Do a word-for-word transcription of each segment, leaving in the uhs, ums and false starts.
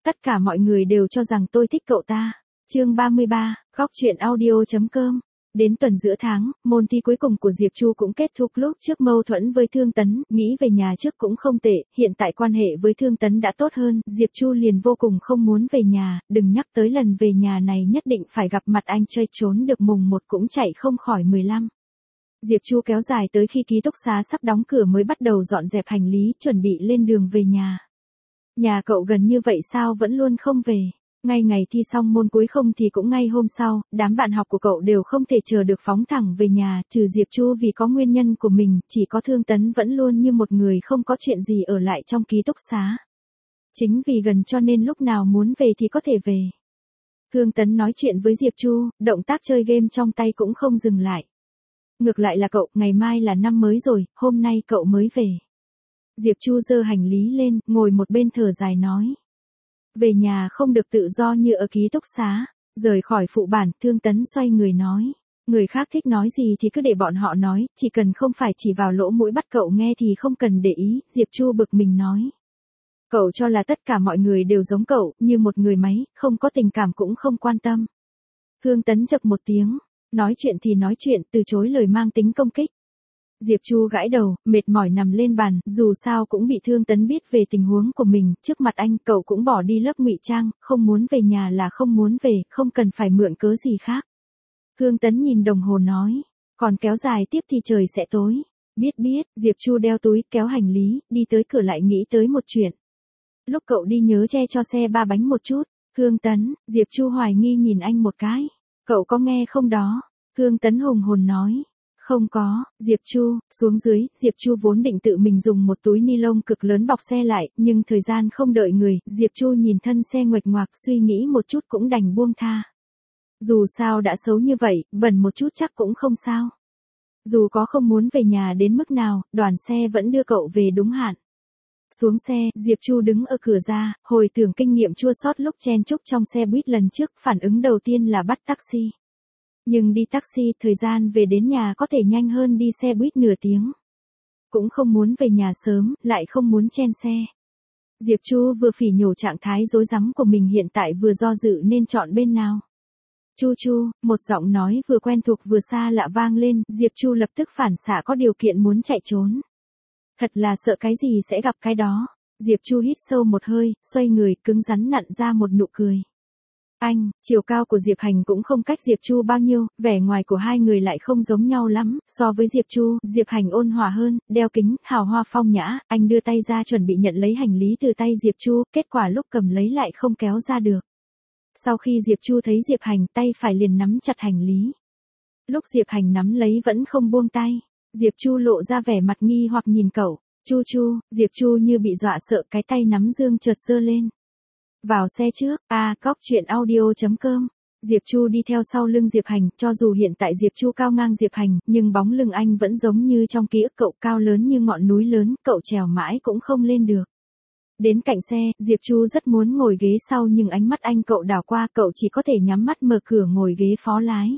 Tất cả mọi người đều cho rằng tôi thích cậu ta. Chương ba mươi ba, góc truyện audio chấm com. Đến tuần giữa tháng, môn thi cuối cùng của Diệp Chu cũng kết thúc. Lúc trước mâu thuẫn với Thương Tấn, nghĩ về nhà trước cũng không tệ, hiện tại quan hệ với Thương Tấn đã tốt hơn, Diệp Chu liền vô cùng không muốn về nhà, đừng nhắc tới lần về nhà này nhất định phải gặp mặt anh chơi trốn được mùng một cũng chạy không khỏi mười lăm. Diệp Chu kéo dài tới khi ký túc xá sắp đóng cửa mới bắt đầu dọn dẹp hành lý, chuẩn bị lên đường về nhà. Nhà cậu gần như vậy sao vẫn luôn không về? Ngay ngày thi xong môn cuối không thì cũng ngay hôm sau, đám bạn học của cậu đều không thể chờ được phóng thẳng về nhà, trừ Diệp Chu vì có nguyên nhân của mình, chỉ có Thương Tấn vẫn luôn như một người không có chuyện gì ở lại trong ký túc xá. Chính vì gần cho nên lúc nào muốn về thì có thể về. Thương Tấn nói chuyện với Diệp Chu, động tác chơi game trong tay cũng không dừng lại. Ngược lại là cậu, ngày mai là năm mới rồi, hôm nay cậu mới về. Diệp Chu giơ hành lý lên, ngồi một bên thở dài nói. Về nhà không được tự do như ở ký túc xá, rời khỏi phụ bản, Thương Tấn xoay người nói. Người khác thích nói gì thì cứ để bọn họ nói, chỉ cần không phải chỉ vào lỗ mũi bắt cậu nghe thì không cần để ý, Diệp Chu bực mình nói. Cậu cho là tất cả mọi người đều giống cậu, như một người máy, không có tình cảm cũng không quan tâm. Thương Tấn chập một tiếng, nói chuyện thì nói chuyện, từ chối lời mang tính công kích. Diệp Chu gãi đầu, mệt mỏi nằm lên bàn, dù sao cũng bị Thương Tấn biết về tình huống của mình, trước mặt anh cậu cũng bỏ đi lớp ngụy trang, không muốn về nhà là không muốn về, không cần phải mượn cớ gì khác. Thương Tấn nhìn đồng hồ nói, còn kéo dài tiếp thì trời sẽ tối. Biết biết, Diệp Chu đeo túi, kéo hành lý, đi tới cửa lại nghĩ tới một chuyện. Lúc cậu đi nhớ che cho xe ba bánh một chút. Thương Tấn, Diệp Chu hoài nghi nhìn anh một cái. Cậu có nghe không đó? Thương Tấn hùng hồn nói. Không có, Diệp Chu, xuống dưới, Diệp Chu vốn định tự mình dùng một túi ni lông cực lớn bọc xe lại, nhưng thời gian không đợi người, Diệp Chu nhìn thân xe nguệch ngoạc suy nghĩ một chút cũng đành buông tha. Dù sao đã xấu như vậy, bẩn một chút chắc cũng không sao. Dù có không muốn về nhà đến mức nào, đoàn xe vẫn đưa cậu về đúng hạn. Xuống xe, Diệp Chu đứng ở cửa ra, hồi tưởng kinh nghiệm chua xót lúc chen chúc trong xe buýt lần trước, phản ứng đầu tiên là bắt taxi. Nhưng đi taxi, thời gian về đến nhà có thể nhanh hơn đi xe buýt nửa tiếng. Cũng không muốn về nhà sớm, lại không muốn chen xe. Diệp Chu vừa phỉ nhổ trạng thái rối rắm của mình hiện tại vừa do dự nên chọn bên nào. Chu Chu, một giọng nói vừa quen thuộc vừa xa lạ vang lên, Diệp Chu lập tức phản xạ có điều kiện muốn chạy trốn. Thật là sợ cái gì sẽ gặp cái đó. Diệp Chu hít sâu một hơi, xoay người, cứng rắn nặn ra một nụ cười. Anh, chiều cao của Diệp Hành cũng không cách Diệp Chu bao nhiêu, vẻ ngoài của hai người lại không giống nhau lắm, so với Diệp Chu, Diệp Hành ôn hòa hơn, đeo kính, hào hoa phong nhã, anh đưa tay ra chuẩn bị nhận lấy hành lý từ tay Diệp Chu, kết quả lúc cầm lấy lại không kéo ra được. Sau khi Diệp Chu thấy Diệp Hành, tay phải liền nắm chặt hành lý. Lúc Diệp Hành nắm lấy vẫn không buông tay, Diệp Chu lộ ra vẻ mặt nghi hoặc nhìn cậu. Chu Chu, Diệp Chu như bị dọa sợ, cái tay nắm dương chợt giơ lên. Vào xe trước, a, góc truyện audio chấm com. Diệp Chu đi theo sau lưng Diệp Hành, cho dù hiện tại Diệp Chu cao ngang Diệp Hành, nhưng bóng lưng anh vẫn giống như trong ký ức cậu, cao lớn như ngọn núi lớn, cậu trèo mãi cũng không lên được. Đến cạnh xe, Diệp Chu rất muốn ngồi ghế sau nhưng ánh mắt anh cậu đảo qua, cậu chỉ có thể nhắm mắt mở cửa ngồi ghế phó lái.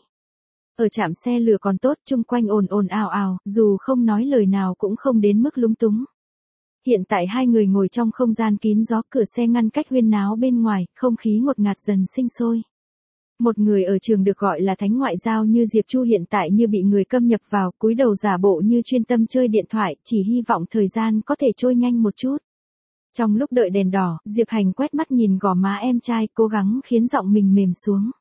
Ở trạm xe lửa còn tốt, chung quanh ồn ồn ào ào, dù không nói lời nào cũng không đến mức lúng túng. Hiện tại hai người ngồi trong không gian kín gió, cửa xe ngăn cách huyên náo bên ngoài, không khí ngột ngạt dần sinh sôi. Một người ở trường được gọi là thánh ngoại giao như Diệp Chu hiện tại như bị người câm nhập vào, cúi đầu giả bộ như chuyên tâm chơi điện thoại, chỉ hy vọng thời gian có thể trôi nhanh một chút. Trong lúc đợi đèn đỏ, Diệp Hành quét mắt nhìn gò má em trai, cố gắng khiến giọng mình mềm xuống.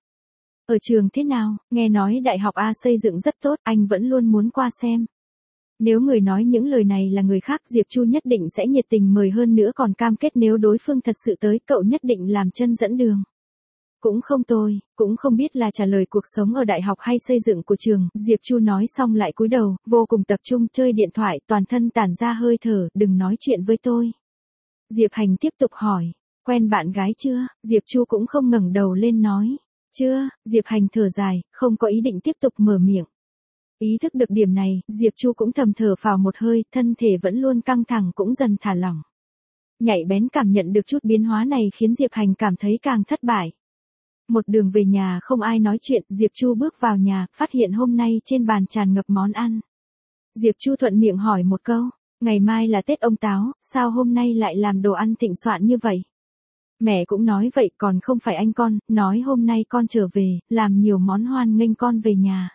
Ở trường thế nào, nghe nói đại học A xây dựng rất tốt, anh vẫn luôn muốn qua xem. Nếu người nói những lời này là người khác, Diệp Chu nhất định sẽ nhiệt tình mời, hơn nữa còn cam kết nếu đối phương thật sự tới, cậu nhất định làm chân dẫn đường. Cũng không tôi, cũng không biết là trả lời cuộc sống ở đại học hay xây dựng của trường, Diệp Chu nói xong lại cúi đầu, vô cùng tập trung chơi điện thoại, toàn thân tản ra hơi thở, đừng nói chuyện với tôi. Diệp Hành tiếp tục hỏi, quen bạn gái chưa? Diệp Chu cũng không ngẩng đầu lên nói, chưa, Diệp Hành thở dài, không có ý định tiếp tục mở miệng. Ý thức được điểm này, Diệp Chu cũng thầm thở phào một hơi, thân thể vẫn luôn căng thẳng cũng dần thả lỏng. Nhạy bén cảm nhận được chút biến hóa này khiến Diệp Hành cảm thấy càng thất bại. Một đường về nhà không ai nói chuyện, Diệp Chu bước vào nhà, phát hiện hôm nay trên bàn tràn ngập món ăn. Diệp Chu thuận miệng hỏi một câu, ngày mai là Tết ông Táo, sao hôm nay lại làm đồ ăn thịnh soạn như vậy? Mẹ cũng nói vậy còn không phải anh con, nói hôm nay con trở về, làm nhiều món hoan nghênh con về nhà.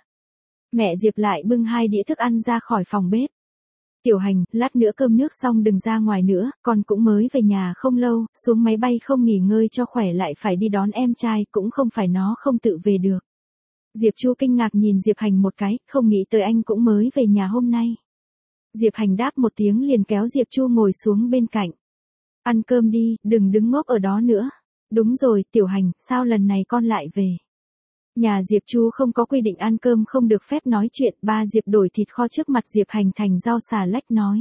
Mẹ Diệp lại bưng hai đĩa thức ăn ra khỏi phòng bếp. Tiểu Hành, lát nữa cơm nước xong đừng ra ngoài nữa, con cũng mới về nhà không lâu, xuống máy bay không nghỉ ngơi cho khỏe lại phải đi đón em trai, cũng không phải nó không tự về được. Diệp Chu kinh ngạc nhìn Diệp Hành một cái, không nghĩ tới anh cũng mới về nhà hôm nay. Diệp Hành đáp một tiếng liền kéo Diệp Chu ngồi xuống bên cạnh. Ăn cơm đi, đừng đứng ngốc ở đó nữa. Đúng rồi, Tiểu Hành, sao lần này con lại về? Nhà Diệp Chu không có quy định ăn cơm không được phép nói chuyện, ba Diệp đổi thịt kho trước mặt Diệp Hành thành rau xà lách nói.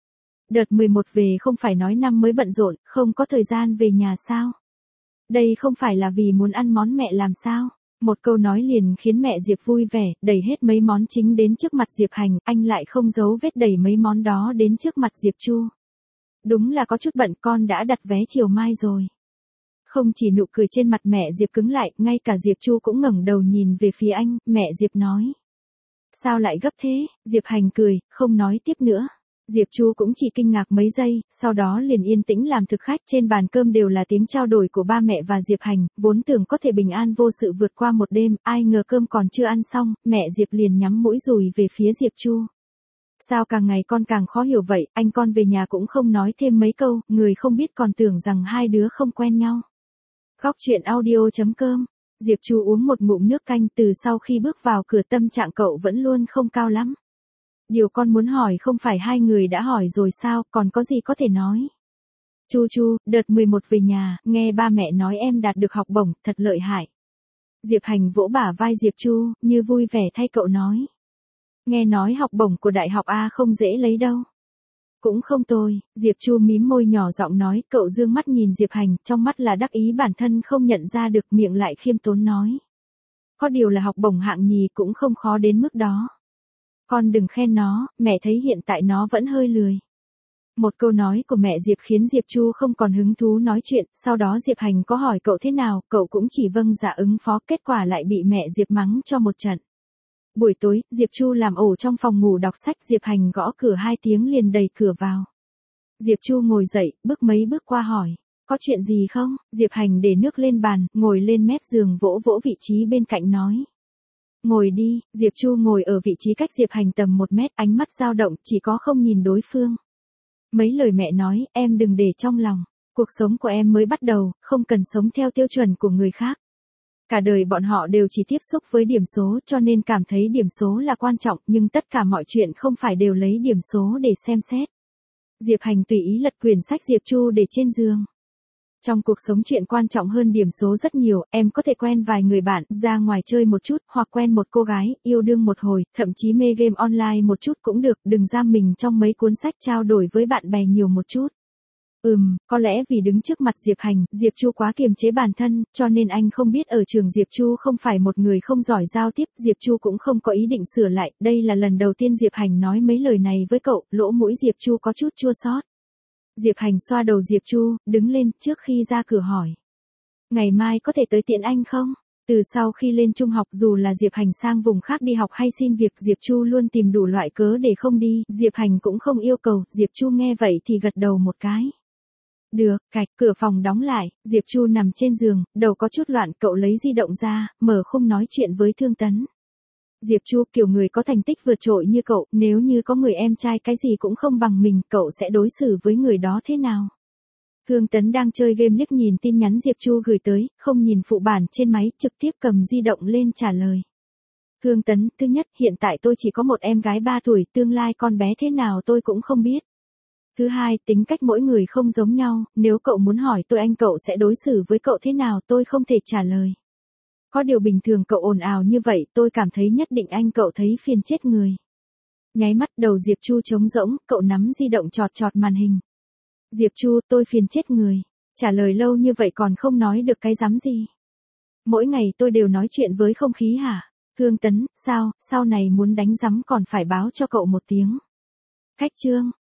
Đợt mười một về không phải nói năm mới bận rộn, không có thời gian về nhà sao? Đây không phải là vì muốn ăn món mẹ làm sao? Một câu nói liền khiến mẹ Diệp vui vẻ, đẩy hết mấy món chính đến trước mặt Diệp Hành, anh lại không giấu vết đẩy mấy món đó đến trước mặt Diệp Chu. Đúng là có chút bận, con đã đặt vé chiều mai rồi. Không chỉ nụ cười trên mặt mẹ Diệp cứng lại, ngay cả Diệp Chu cũng ngẩng đầu nhìn về phía anh, mẹ Diệp nói. Sao lại gấp thế? Diệp Hành cười, không nói tiếp nữa. Diệp Chu cũng chỉ kinh ngạc mấy giây, sau đó liền yên tĩnh làm thực khách. Trên bàn cơm đều là tiếng trao đổi của ba mẹ và Diệp Hành, vốn tưởng có thể bình an vô sự vượt qua một đêm, ai ngờ cơm còn chưa ăn xong, mẹ Diệp liền nhắm mũi dùi về phía Diệp Chu. Sao càng ngày con càng khó hiểu vậy, anh con về nhà cũng không nói thêm mấy câu, người không biết còn tưởng rằng hai đứa không quen nhau. Góc chuyện audio chấm com. Diệp Chu uống một ngụm nước canh, từ sau khi bước vào cửa tâm trạng cậu vẫn luôn không cao lắm. Điều con muốn hỏi không phải hai người đã hỏi rồi sao, còn có gì có thể nói. Chu Chu, đợt mười một về nhà, nghe ba mẹ nói em đạt được học bổng, thật lợi hại. Diệp Hành vỗ bả vai Diệp Chu, như vui vẻ thay cậu nói. Nghe nói học bổng của đại học A không dễ lấy đâu. Cũng không tồi, Diệp Chu mím môi nhỏ giọng nói, cậu dương mắt nhìn Diệp Hành, trong mắt là đắc ý bản thân không nhận ra được, miệng lại khiêm tốn nói. Có điều là học bổng hạng nhì cũng không khó đến mức đó. Con đừng khen nó, mẹ thấy hiện tại nó vẫn hơi lười. Một câu nói của mẹ Diệp khiến Diệp Chu không còn hứng thú nói chuyện, sau đó Diệp Hành có hỏi cậu thế nào, cậu cũng chỉ vâng dạ ứng phó, kết quả lại bị mẹ Diệp mắng cho một trận. Buổi tối, Diệp Chu làm ổ trong phòng ngủ đọc sách, Diệp Hành gõ cửa hai tiếng liền đẩy cửa vào. Diệp Chu ngồi dậy, bước mấy bước qua hỏi, có chuyện gì không? Diệp Hành để nước lên bàn, ngồi lên mép giường vỗ vỗ vị trí bên cạnh nói. Ngồi đi, Diệp Chu ngồi ở vị trí cách Diệp Hành tầm một mét, ánh mắt dao động, chỉ có không nhìn đối phương. Mấy lời mẹ nói, em đừng để trong lòng. Cuộc sống của em mới bắt đầu, không cần sống theo tiêu chuẩn của người khác. Cả đời bọn họ đều chỉ tiếp xúc với điểm số cho nên cảm thấy điểm số là quan trọng, nhưng tất cả mọi chuyện không phải đều lấy điểm số để xem xét. Diệp Hành tùy ý lật quyển sách Diệp Chu để trên giường. Trong cuộc sống chuyện quan trọng hơn điểm số rất nhiều, em có thể quen vài người bạn, ra ngoài chơi một chút, hoặc quen một cô gái, yêu đương một hồi, thậm chí mê game online một chút cũng được, đừng giam mình trong mấy cuốn sách, trao đổi với bạn bè nhiều một chút. Ừm, có lẽ vì đứng trước mặt Diệp Hành, Diệp Chu quá kiềm chế bản thân, cho nên anh không biết ở trường Diệp Chu không phải một người không giỏi giao tiếp, Diệp Chu cũng không có ý định sửa lại, đây là lần đầu tiên Diệp Hành nói mấy lời này với cậu, lỗ mũi Diệp Chu có chút chua xót. Diệp Hành xoa đầu Diệp Chu, đứng lên, trước khi ra cửa hỏi. Ngày mai có thể tới tiện anh không? Từ sau khi lên trung học dù là Diệp Hành sang vùng khác đi học hay xin việc, Diệp Chu luôn tìm đủ loại cớ để không đi, Diệp Hành cũng không yêu cầu, Diệp Chu nghe vậy thì gật đầu một cái. Được, cạch, cửa phòng đóng lại, Diệp Chu nằm trên giường, đầu có chút loạn, cậu lấy di động ra, mở khung nói chuyện với Thương Tấn. Diệp Chu, kiểu người có thành tích vượt trội như cậu, nếu như có người em trai cái gì cũng không bằng mình, cậu sẽ đối xử với người đó thế nào? Thương Tấn đang chơi game liếc nhìn tin nhắn Diệp Chu gửi tới, không nhìn phụ bản trên máy, trực tiếp cầm di động lên trả lời. Thương Tấn, thứ nhất, hiện tại tôi chỉ có một em gái ba tuổi, tương lai con bé thế nào tôi cũng không biết. Thứ hai, tính cách mỗi người không giống nhau, nếu cậu muốn hỏi tôi anh cậu sẽ đối xử với cậu thế nào tôi không thể trả lời. Có điều bình thường cậu ồn ào như vậy tôi cảm thấy nhất định anh cậu thấy phiền chết người. Nháy mắt đầu Diệp Chu trống rỗng, cậu nắm di động chọt chọt màn hình. Diệp Chu, tôi phiền chết người. Trả lời lâu như vậy còn không nói được cái dám gì. Mỗi ngày tôi đều nói chuyện với không khí hả? Thương Tấn, sao, sau này muốn đánh rắm còn phải báo cho cậu một tiếng. Cách chương.